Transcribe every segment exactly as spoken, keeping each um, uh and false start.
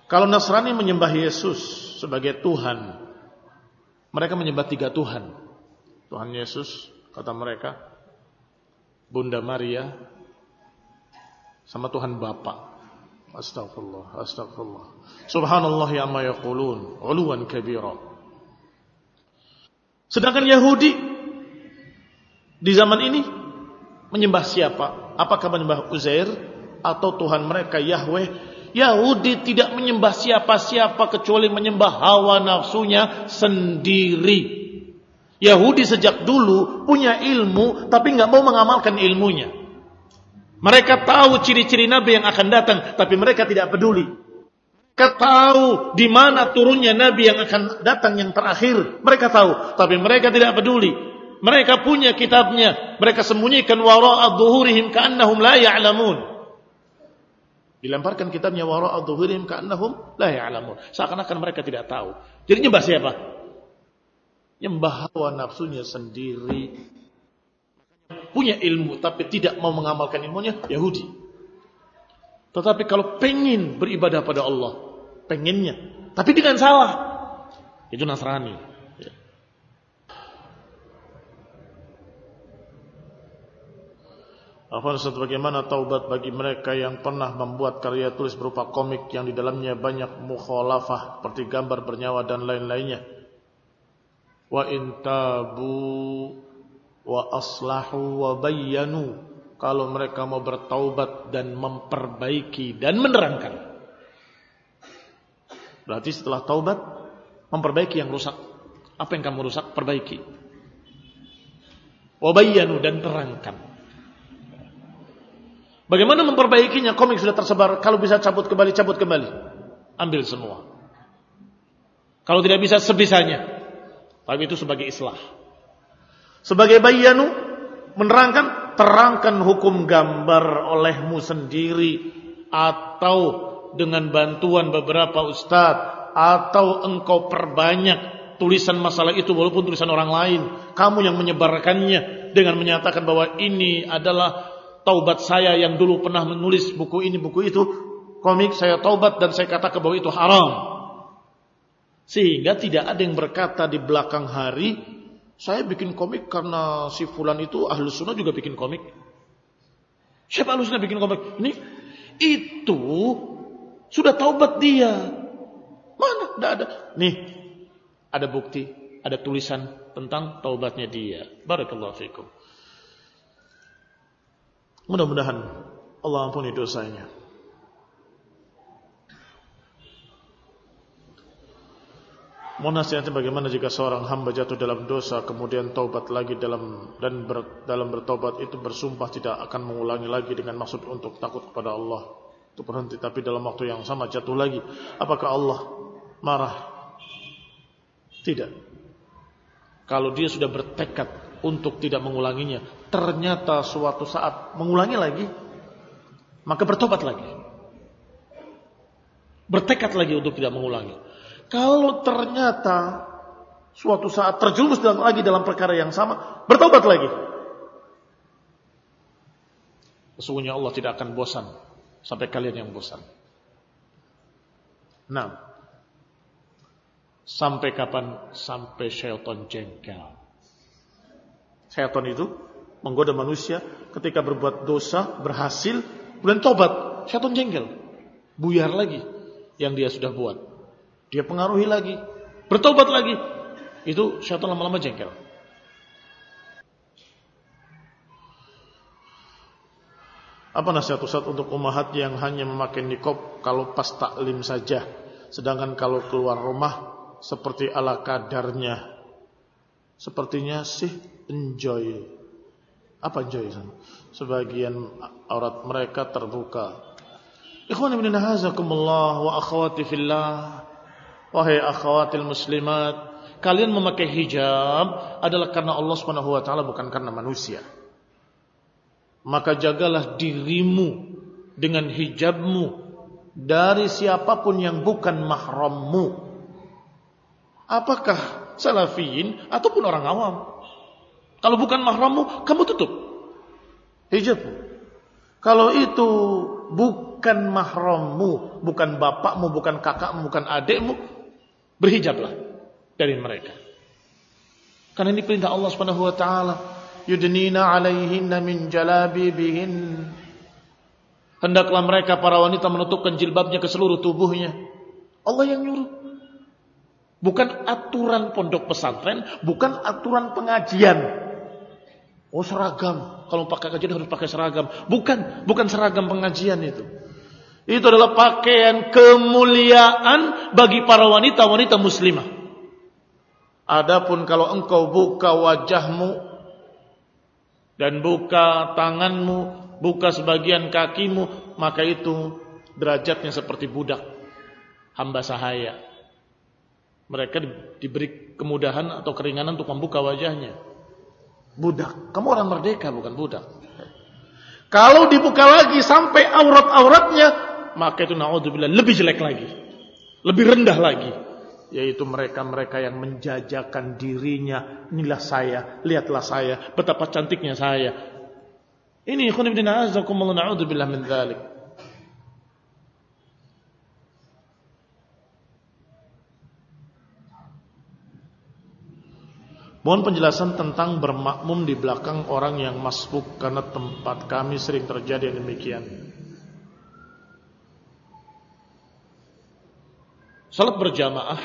Kalau Nasrani menyembah Yesus sebagai Tuhan, mereka menyembah tiga Tuhan. Tuhan Yesus, kata mereka, Bunda Maria, sama Tuhan Bapa. Astagfirullah, astagfirullah. Subhanallah ya ma yaqulun, 'uluwan kabira. Sedangkan Yahudi di zaman ini menyembah siapa? Apakah menyembah Uzair atau Tuhan mereka Yahweh? Yahudi tidak menyembah siapa-siapa kecuali menyembah hawa nafsunya sendiri. Yahudi sejak dulu punya ilmu tapi nggak mau mengamalkan ilmunya. Mereka tahu ciri-ciri Nabi yang akan datang, tapi mereka tidak peduli. Mereka tahu di mana turunnya Nabi yang akan datang yang terakhir. Mereka tahu, tapi mereka tidak peduli. Mereka punya kitabnya, mereka sembunyikan wara'a dhuhurihim ka'annahum la ya'lamun. Dilemparkan kitabnya wara'a dhuhurihim ka'annahum la ya'lamun. Seakan-akan mereka tidak tahu. Jadi nyembah siapa? Nyembah hawa nafsunya sendiri. Punya ilmu tapi tidak mau mengamalkan ilmunya, Yahudi. Tetapi kalau pengen beribadah pada Allah, pengennya, tapi dengan salah, itu Nasrani. Afwan Ustaz, bagaimana taubat bagi mereka yang pernah membuat karya tulis berupa komik yang di dalamnya banyak mukhalafah seperti gambar bernyawa dan lain-lainnya? Wa intabu wa aslahu wa bayyanu, kalau mereka mau bertaubat dan memperbaiki dan menerangkan. Berarti setelah taubat memperbaiki yang rusak. Apa yang kamu rusak, perbaiki. Wa bayyanu, dan terangkan. Bagaimana memperbaikinya? Komik sudah tersebar, kalau bisa cabut kembali, cabut kembali. Ambil semua. Kalau tidak bisa, sebisanya. Tapi itu sebagai islah. Sebagai bayyanu, menerangkan, terangkan hukum gambar olehmu sendiri atau dengan bantuan beberapa ustadz, atau engkau perbanyak tulisan masalah itu walaupun tulisan orang lain. Kamu yang menyebarkannya dengan menyatakan bahwa ini adalah taubat saya yang dulu pernah menulis buku ini, buku itu, komik, saya taubat dan saya katakan bahwa itu haram. Sehingga tidak ada yang berkata di belakang hari, saya bikin komik karena si fulan itu ahlu sunnah juga bikin komik. Siapa ahlu sunnah bikin komik? Ini, itu sudah taubat dia. Mana? Tidak ada. Nih, ada bukti, ada tulisan tentang taubatnya dia. Barakallahu fikum. Mudah-mudahan Allah ampuni dosanya. Mau nasihatnya bagaimana jika seorang hamba jatuh dalam dosa kemudian taubat lagi dalam dan ber, dalam bertaubat itu bersumpah tidak akan mengulangi lagi dengan maksud untuk takut kepada Allah, itu berhenti, tapi dalam waktu yang sama jatuh lagi, apakah Allah marah? Tidak. Kalau dia sudah bertekad untuk tidak mengulanginya, ternyata suatu saat mengulangi lagi, maka bertobat lagi, bertekad lagi untuk tidak mengulangi. Kalau ternyata suatu saat terjerumus dalam, lagi dalam perkara yang sama, bertobat lagi. Sesungguhnya Allah tidak akan bosan sampai kalian yang bosan. Nah, sampai kapan? Sampai syaitan jengkel. Syaitan itu menggoda manusia ketika berbuat dosa, berhasil, kemudian tobat. Syaitan jengkel, buyar lagi yang dia sudah buat. Dia pengaruhi lagi, bertobat lagi. Itu syaitan lama-lama jengkel. Apa nasihat Ustaz untuk ummahat yang hanya memakai niqab kalau pas taklim saja, sedangkan kalau keluar rumah seperti ala kadarnya? Sepertinya sih enjoy. Apa enjoy? Sebagian aurat mereka terbuka. Ikhwani min hazakumullah wa akhwati fillah. Wahai akhawatil muslimat, kalian memakai hijab adalah karena Allah Subhanahu wa taala, bukan karena manusia. Maka jagalah dirimu dengan hijabmu dari siapapun yang bukan mahrammu. Apakah salafiyin ataupun orang awam. Kalau bukan mahrammu, kamu tutup hijabmu. Kalau itu bukan mahrammu, bukan bapakmu, bukan kakakmu, bukan adikmu, berhijablah dari mereka. Karena ini perintah Allah Subhanahu wa taala, yudnina 'alaihinna min jalabibihin. Hendaklah mereka para wanita menutupkan jilbabnya ke seluruh tubuhnya. Allah yang nyuruh. Bukan aturan pondok pesantren, bukan aturan pengajian. Oh seragam, kalau pakai kajian harus pakai seragam. Bukan, bukan seragam pengajian itu. Itu adalah pakaian kemuliaan bagi para wanita-wanita muslimah. Adapun kalau engkau buka wajahmu dan buka tanganmu, buka sebagian kakimu, maka itu derajatnya seperti budak, hamba sahaya. Mereka diberi kemudahan atau keringanan untuk membuka wajahnya. Budak, kamu orang merdeka bukan budak. Kalau dibuka lagi sampai aurat-auratnya, maka itu naudzubillah lebih jelek lagi, lebih rendah lagi. Yaitu mereka-mereka yang menjajakan dirinya. Inilah saya, lihatlah saya, betapa cantiknya saya. Ini ikhwan ibn a'azakumullah, na'udzubillah min dzalik. Mohon penjelasan tentang bermakmum di belakang orang yang masbuk, karena tempat kami sering terjadi yang demikian. Salat berjamaah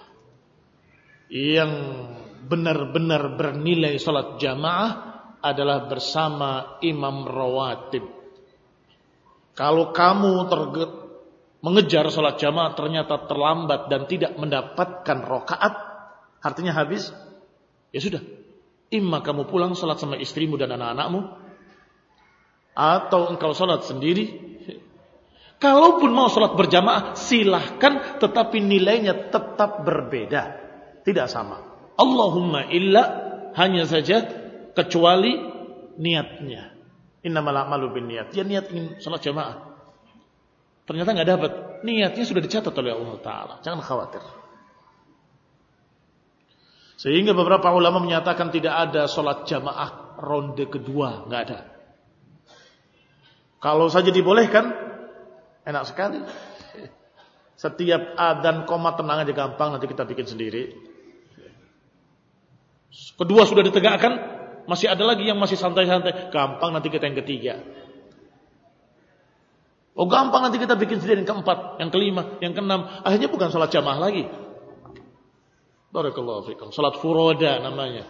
yang benar-benar bernilai salat jamaah adalah bersama imam rawatib. Kalau kamu terge- mengejar salat jamaah ternyata terlambat dan tidak mendapatkan rakaat, artinya habis, ya sudah. Imma kamu pulang salat sama istrimu dan anak-anakmu, atau engkau salat sendiri. Kalaupun mau salat berjamaah silahkan, tetapi nilainya tetap berbeda, tidak sama. Allahumma illa, hanya saja kecuali niatnya. Innamal a'malu binniyat. Dia niat ingin salat jamaah, ternyata nggak dapat, niatnya sudah dicatat oleh Allah Taala. Jangan khawatir. Sehingga beberapa ulama menyatakan tidak ada salat jamaah ronde kedua, nggak ada. Kalau saja dibolehkan, enak sekali. Setiap adzan koma tenang aja, gampang, nanti kita bikin sendiri. Kedua sudah ditegakkan, masih ada lagi yang masih santai-santai, gampang, nanti kita yang ketiga. Oh gampang, nanti kita bikin sendiri yang keempat, yang kelima, yang keenam. Akhirnya bukan salat jamaah lagi. Barakallahu fikum. Salat furoda namanya.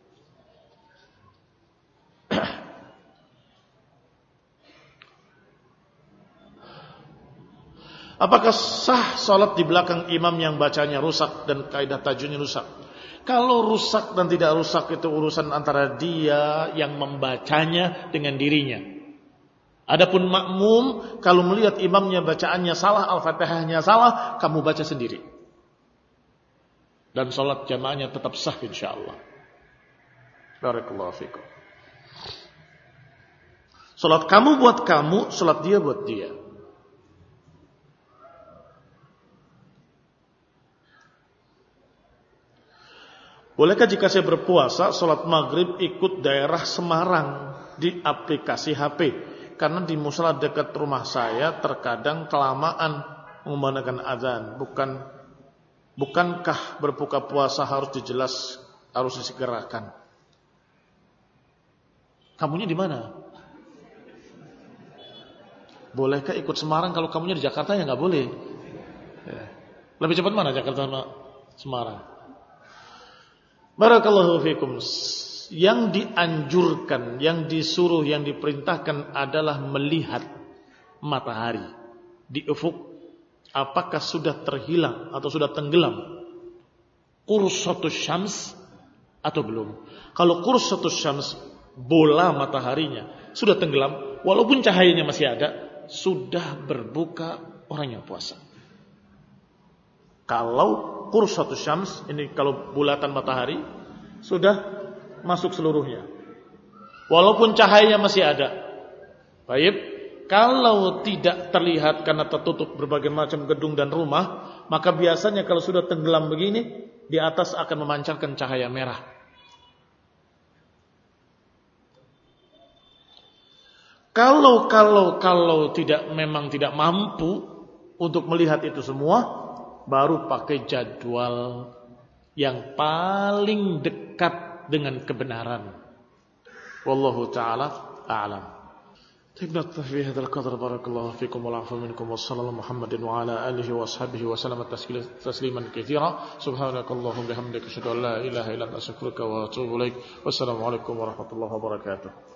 Apakah sah salat di belakang imam yang bacanya rusak dan kaidah tajwidnya rusak? Kalau rusak dan tidak rusak itu urusan antara dia yang membacanya dengan dirinya. Adapun makmum, kalau melihat imamnya bacaannya salah, Al-Fatihahnya salah, kamu baca sendiri. Dan salat jamaahnya tetap sah insyaallah. Barakallahu fikum. Salat kamu buat kamu, salat dia buat dia. Bolehkah jika saya berpuasa, sholat maghrib ikut daerah Semarang di aplikasi H P? Karena di musala dekat rumah saya terkadang kelamaan mengumandangkan azan. Bukan, bukankah berbuka puasa harus dijelas, harus disegerakan? Kamunya di mana? Bolehkah ikut Semarang kalau kamunya di Jakarta? Ya nggak boleh. Lebih cepat mana Jakarta sama Semarang? Barakallahu fikum. Yang dianjurkan, yang disuruh, yang diperintahkan adalah melihat matahari di ufuk. Apakah sudah terhilang atau sudah tenggelam qursatus syams atau belum? Kalau qursatus syams, bola mataharinya sudah tenggelam, walaupun cahayanya masih ada, sudah berbuka orang yang puasa. Kalau qursatus syams, ini kalau bulatan matahari sudah masuk seluruhnya, walaupun cahayanya masih ada. Baik, kalau tidak terlihat karena tertutup berbagai macam gedung dan rumah, maka biasanya kalau sudah tenggelam begini, di atas akan memancarkan cahaya merah. Kalau kalau kalau tidak memang tidak mampu untuk melihat itu semua, baru pakai jadwal yang paling dekat dengan kebenaran. Wallahu taala a'lam. نكتفي في هذا القدر. بارك الله فيكم والعفو منكم وصلى الله محمد وعلى آله وأصحابه وسلم تسليما كثيرا. سبحانك اللهم وبحمدك أشهد أن لا إله إلا أنت أستغفرك وأتوب إليك. والسلام عليكم ورحمة الله وبركاته.